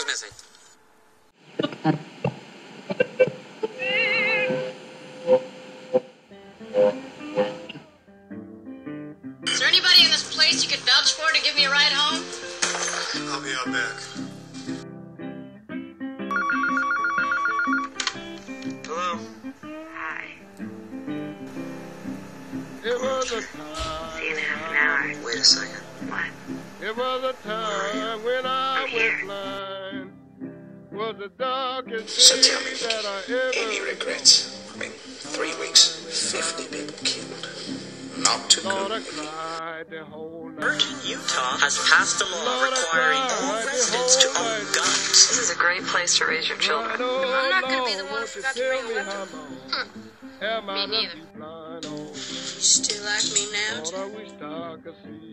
was missing. Is there anybody in this place you could vouch for to give me a ride home? I'll be out back. Hello? Hi. It was a See you in half an hour. Wait a second. What? It was a time when I went blind. Was the darkest So day tell me, that I ever. any regrets? I mean, 3 weeks, 50 people killed. Not too Lord, I good. cried the whole night. Burton, Utah has passed a law Lord, I requiring cried all the residents to whole own night. guns. This is a great place to raise your children. I'm not gonna be the one who forgot to bring a weapon. Me neither. Me You still like me now? Lord, I wish I could see